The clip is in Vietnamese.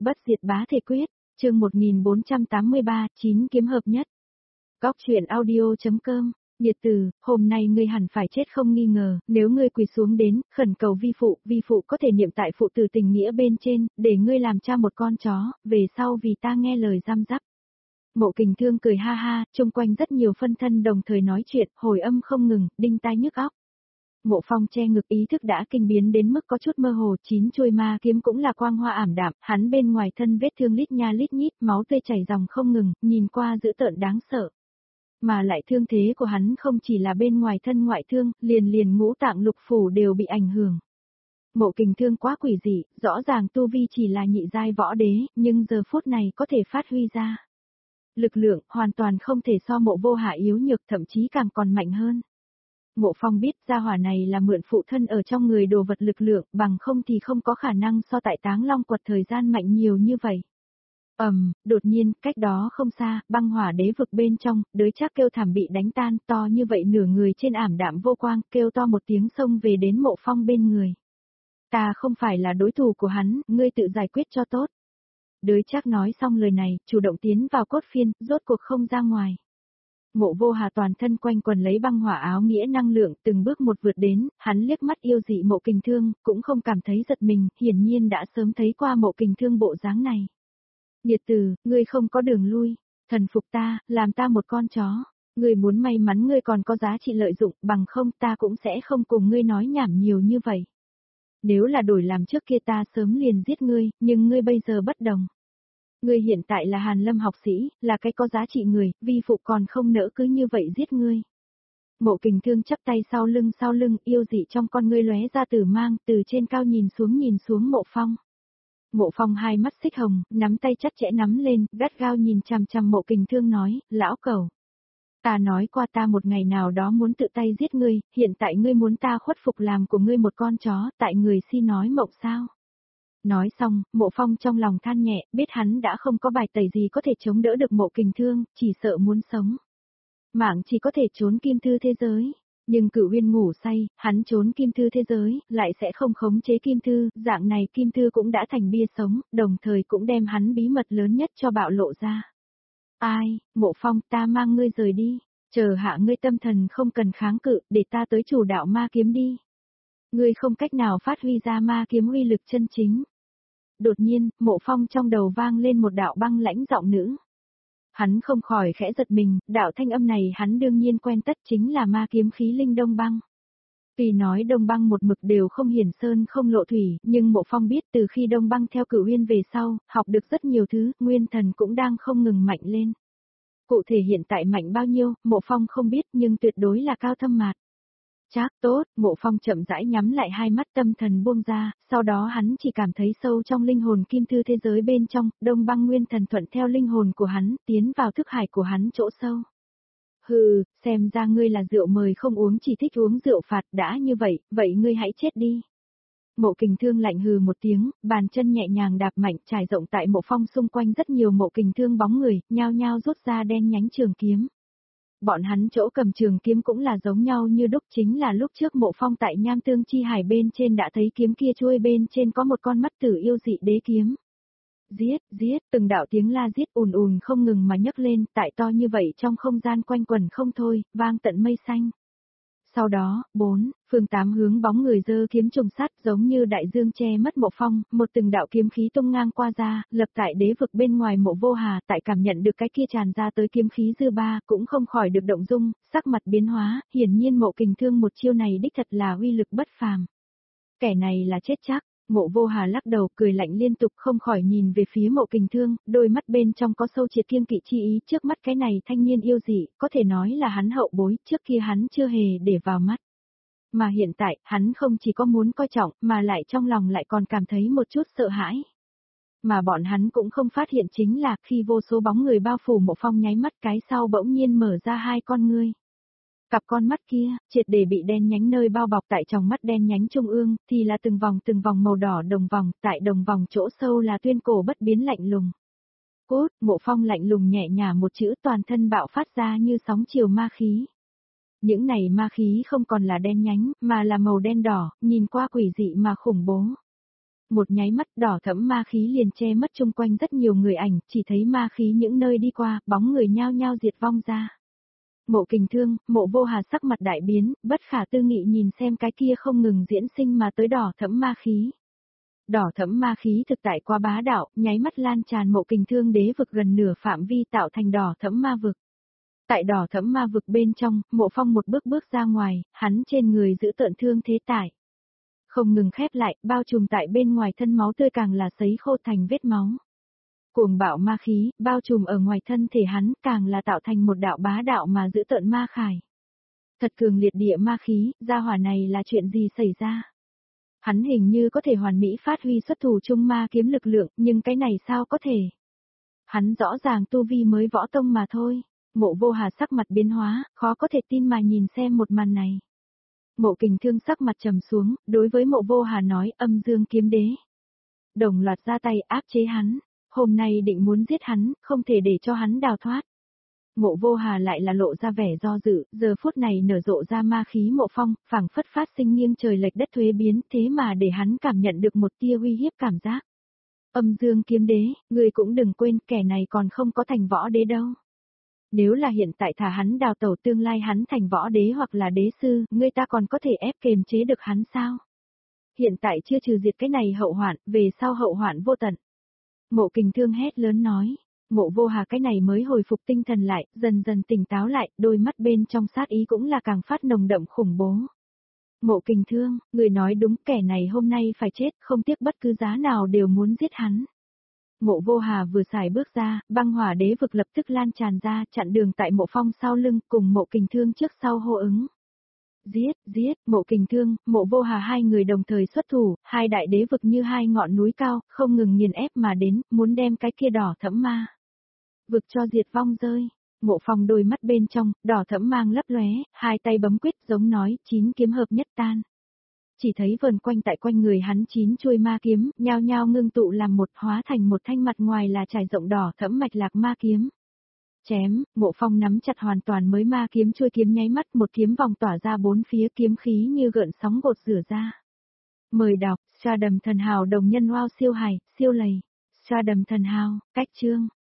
Bất diệt bá thể quyết, chương 1483, 9 kiếm hợp nhất. Góc truyện audio.com, Nhiệt Từ, hôm nay ngươi hẳn phải chết không nghi ngờ, nếu ngươi quỳ xuống đến, khẩn cầu vi phụ có thể niệm tại phụ tử tình nghĩa bên trên, để ngươi làm cha một con chó, về sau vì ta nghe lời giam giáp. Mộ Kình Thương cười ha ha, chung quanh rất nhiều phân thân đồng thời nói chuyện, hồi âm không ngừng, đinh tai nhức óc. Mộ Phong che ngực ý thức đã kinh biến đến mức có chút mơ hồ, 9 chuôi ma kiếm cũng là quang hoa ảm đạm, hắn bên ngoài thân vết thương lít nha lít nhít, máu tươi chảy ròng không ngừng, nhìn qua dữ tợn đáng sợ. Mà lại thương thế của hắn không chỉ là bên ngoài thân ngoại thương, liền ngũ tạng lục phủ đều bị ảnh hưởng. Mộ Kình Thương quá quỷ dị, rõ ràng tu vi chỉ là nhị giai võ đế, nhưng giờ phút này có thể phát huy ra. Lực lượng hoàn toàn không thể so Mộ Vô Hạ yếu nhược, thậm chí càng còn mạnh hơn. Mộ Phong biết gia hỏa này là mượn phụ thân ở trong người đồ vật lực lượng, bằng không thì không có khả năng so tại Táng Long quật thời gian mạnh nhiều như vậy. Đột nhiên, cách đó không xa, băng hỏa đế vực bên trong, đới Trác kêu thảm bị đánh tan, to như vậy nửa người trên ảm đạm vô quang, kêu to một tiếng xông về đến Mộ Phong bên người. Ta không phải là đối thủ của hắn, ngươi tự giải quyết cho tốt. Đới Trác nói xong lời này, chủ động tiến vào cốt phiên, rốt cuộc không ra ngoài. Mộ Vô Hà toàn thân quanh quần lấy băng hỏa áo nghĩa năng lượng, từng bước một vượt đến, hắn liếc mắt yêu dị Mộ Kình Thương, cũng không cảm thấy giật mình, hiển nhiên đã sớm thấy qua Mộ Kình Thương bộ dáng này. Nhiệt Từ, ngươi không có đường lui, thần phục ta, làm ta một con chó, ngươi muốn may mắn ngươi còn có giá trị lợi dụng, bằng không ta cũng sẽ không cùng ngươi nói nhảm nhiều như vậy. Nếu là đổi làm trước kia ta sớm liền giết ngươi, nhưng ngươi bây giờ bất đồng. Ngươi hiện tại là Hàn Lâm học sĩ, là cái có giá trị người, vi phụ còn không nỡ cứ như vậy giết ngươi. Mộ Kình Thương chắp tay sau lưng, yêu dị trong con ngươi lóe ra tử mang, từ trên cao nhìn xuống Mộ Phong. Mộ Phong hai mắt xích hồng, nắm tay chặt chẽ nắm lên, gắt gao nhìn chằm chằm Mộ Kình Thương nói, lão cẩu. Ta nói qua ta một ngày nào đó muốn tự tay giết ngươi, hiện tại ngươi muốn ta khuất phục làm của ngươi một con chó, tại người si nói mộng sao. Nói xong, Mộ Phong trong lòng than nhẹ, biết hắn đã không có bài tẩy gì có thể chống đỡ được Mộ Kình Thương, chỉ sợ muốn sống. Mạng chỉ có thể trốn kim thư thế giới. Nhưng Cửu Uyên ngủ say, hắn trốn kim thư thế giới, lại sẽ không khống chế kim thư, dạng này kim thư cũng đã thành bia sống, đồng thời cũng đem hắn bí mật lớn nhất cho bạo lộ ra. Ai, Mộ Phong, ta mang ngươi rời đi, chờ hạ ngươi tâm thần không cần kháng cự, để ta tới chủ đạo ma kiếm đi. Ngươi không cách nào phát huy ra ma kiếm uy lực chân chính. Đột nhiên, Mộ Phong trong đầu vang lên một đạo băng lãnh giọng nữ. Hắn không khỏi khẽ giật mình, đạo thanh âm này hắn đương nhiên quen tất chính là ma kiếm khí linh Đông Băng. Tuy nói Đông Băng một mực đều không hiển sơn không lộ thủy, nhưng Mộ Phong biết từ khi Đông Băng theo Cửu Uyên về sau, học được rất nhiều thứ, nguyên thần cũng đang không ngừng mạnh lên. Cụ thể hiện tại mạnh bao nhiêu, Mộ Phong không biết nhưng tuyệt đối là cao thâm mạt. Chắc tốt, Mộ Phong chậm rãi nhắm lại hai mắt tâm thần buông ra, sau đó hắn chỉ cảm thấy sâu trong linh hồn kim thư thế giới bên trong, Đông Băng nguyên thần thuận theo linh hồn của hắn, tiến vào thức hải của hắn chỗ sâu. Hừ, xem ra ngươi là rượu mời không uống chỉ thích uống rượu phạt, đã như vậy, vậy ngươi hãy chết đi. Mộ Kình Thương lạnh hừ một tiếng, bàn chân nhẹ nhàng đạp mạnh trải rộng tại Mộ Phong xung quanh rất nhiều Mộ Kình Thương bóng người, nhao nhao rút ra đen nhánh trường kiếm. Bọn hắn chỗ cầm trường kiếm cũng là giống nhau như đúc, chính là lúc trước Mộ Phong tại Nham Tương Chi Hải bên trên đã thấy kiếm kia chuôi bên trên có một con mắt tử yêu dị đế kiếm. Giết, từng đạo tiếng la giết ùn không ngừng mà nhấc lên, tại to như vậy trong không gian quanh quẩn không thôi, vang tận mây xanh. Sau đó, 4 phương 8 hướng bóng người giơ kiếm trùng sát giống như đại dương che mất Mộ Phong, một từng đạo kiếm khí tung ngang qua ra, lập tại đế vực bên ngoài Mộ Vô Hà, tại cảm nhận được cái kia tràn ra tới kiếm khí dư ba, cũng không khỏi được động dung, sắc mặt biến hóa, hiển nhiên Mộ Kình Thương một chiêu này đích thật là uy lực bất phàm. Kẻ này là chết chắc. Mộ Vô Hà lắc đầu cười lạnh liên tục không khỏi nhìn về phía Mộ Kình Thương, đôi mắt bên trong có sâu triệt kiêng kỵ chi ý, trước mắt cái này thanh niên yêu dị, có thể nói là hắn hậu bối, trước kia hắn chưa hề để vào mắt. Mà hiện tại, hắn không chỉ có muốn coi trọng, mà lại trong lòng lại còn cảm thấy một chút sợ hãi. Mà bọn hắn cũng không phát hiện chính là khi vô số bóng người bao phủ Mộ Phong nháy mắt cái sau bỗng nhiên mở ra hai con ngươi. Cặp con mắt kia, triệt để bị đen nhánh nơi bao bọc tại trong mắt đen nhánh trung ương, thì là từng vòng màu đỏ đồng vòng, tại đồng vòng chỗ sâu là tuyên cổ bất biến lạnh lùng. Cốt, Mộ Phong lạnh lùng nhẹ nhả một chữ toàn thân bạo phát ra như sóng chiều ma khí. Những này ma khí không còn là đen nhánh, mà là màu đen đỏ, nhìn qua quỷ dị mà khủng bố. Một nháy mắt đỏ thẫm ma khí liền che mất chung quanh rất nhiều người ảnh, chỉ thấy ma khí những nơi đi qua, bóng người nhao nhao diệt vong ra. Mộ Kình Thương, Mộ Vô Hà sắc mặt đại biến, bất khả tư nghị nhìn xem cái kia không ngừng diễn sinh mà tới đỏ thẫm ma khí. Đỏ thẫm ma khí thực tại quá bá đạo, nháy mắt lan tràn Mộ Kình Thương đế vực gần nửa phạm vi tạo thành đỏ thẫm ma vực. Tại đỏ thẫm ma vực bên trong, Mộ Phong một bước bước ra ngoài, hắn trên người giữ tợn thương thế tải. Không ngừng khép lại, bao trùm tại bên ngoài thân máu tươi càng là sấy khô thành vết máu. Cuồng bạo ma khí, bao trùm ở ngoài thân thể hắn, càng là tạo thành một đạo bá đạo mà giữ tợn ma khải. Thật cường liệt địa ma khí, gia hỏa này là chuyện gì xảy ra? Hắn hình như có thể hoàn mỹ phát huy xuất thủ trung ma kiếm lực lượng, nhưng cái này sao có thể? Hắn rõ ràng tu vi mới võ tông mà thôi. Mộ Vô Hà sắc mặt biến hóa, khó có thể tin mà nhìn xem một màn này. Mộ Kình Thương sắc mặt trầm xuống, đối với Mộ Vô Hà nói, Âm Dương kiếm đế. Đồng loạt ra tay áp chế hắn, hôm nay định muốn giết hắn, không thể để cho hắn đào thoát. Mộ Vô Hà lại là lộ ra vẻ do dự, giờ phút này nở rộ ra ma khí Mộ Phong, phảng phất phát sinh nghiêng trời lệch đất thuế biến, thế mà để hắn cảm nhận được một tia uy hiếp cảm giác. Âm Dương kiếm đế, người cũng đừng quên, kẻ này còn không có thành võ đế đâu. Nếu là hiện tại thả hắn đào tẩu tương lai hắn thành võ đế hoặc là đế sư, người ta còn có thể ép kềm chế được hắn sao? Hiện tại chưa trừ diệt cái này hậu hoạn, về sau hậu hoạn vô tận. Mộ Kình Thương hét lớn nói, Mộ Vô Hà cái này mới hồi phục tinh thần lại, dần dần tỉnh táo lại, đôi mắt bên trong sát ý cũng là càng phát nồng đậm khủng bố. Mộ Kình Thương, người nói đúng, kẻ này hôm nay phải chết, không tiếc bất cứ giá nào đều muốn giết hắn. Mộ Vô Hà vừa xài bước ra, băng hỏa đế vực lập tức lan tràn ra, chặn đường tại Mộ Phong sau lưng, cùng Mộ Kình Thương trước sau hô ứng. Giết, giết, Mộ Kình Thương, Mộ Vô Hà hai người đồng thời xuất thủ, hai đại đế vực như hai ngọn núi cao, không ngừng nghiền ép mà đến, muốn đem cái kia đỏ thẫm ma vực cho diệt vong rơi. Mộ Phong đôi mắt bên trong, đỏ thẫm mang lấp lóe, hai tay bấm quyết giống nói, 9 kiếm hợp nhất tan. Chỉ thấy vần quanh tại quanh người hắn 9 chuôi ma kiếm, nhao nhao ngưng tụ làm một, hóa thành một thanh mặt ngoài là trải rộng đỏ thẫm mạch lạc ma kiếm. Chém, Mộ Phong nắm chặt hoàn toàn mới ma kiếm, chuôi kiếm nháy mắt, một kiếm vòng tỏa ra bốn phía, kiếm khí như gợn sóng gột rửa ra. Mời đọc, Sa Đầm Thần Hào đồng nhân wow siêu hài, siêu lầy. Sa Đầm Thần Hào, cách chương.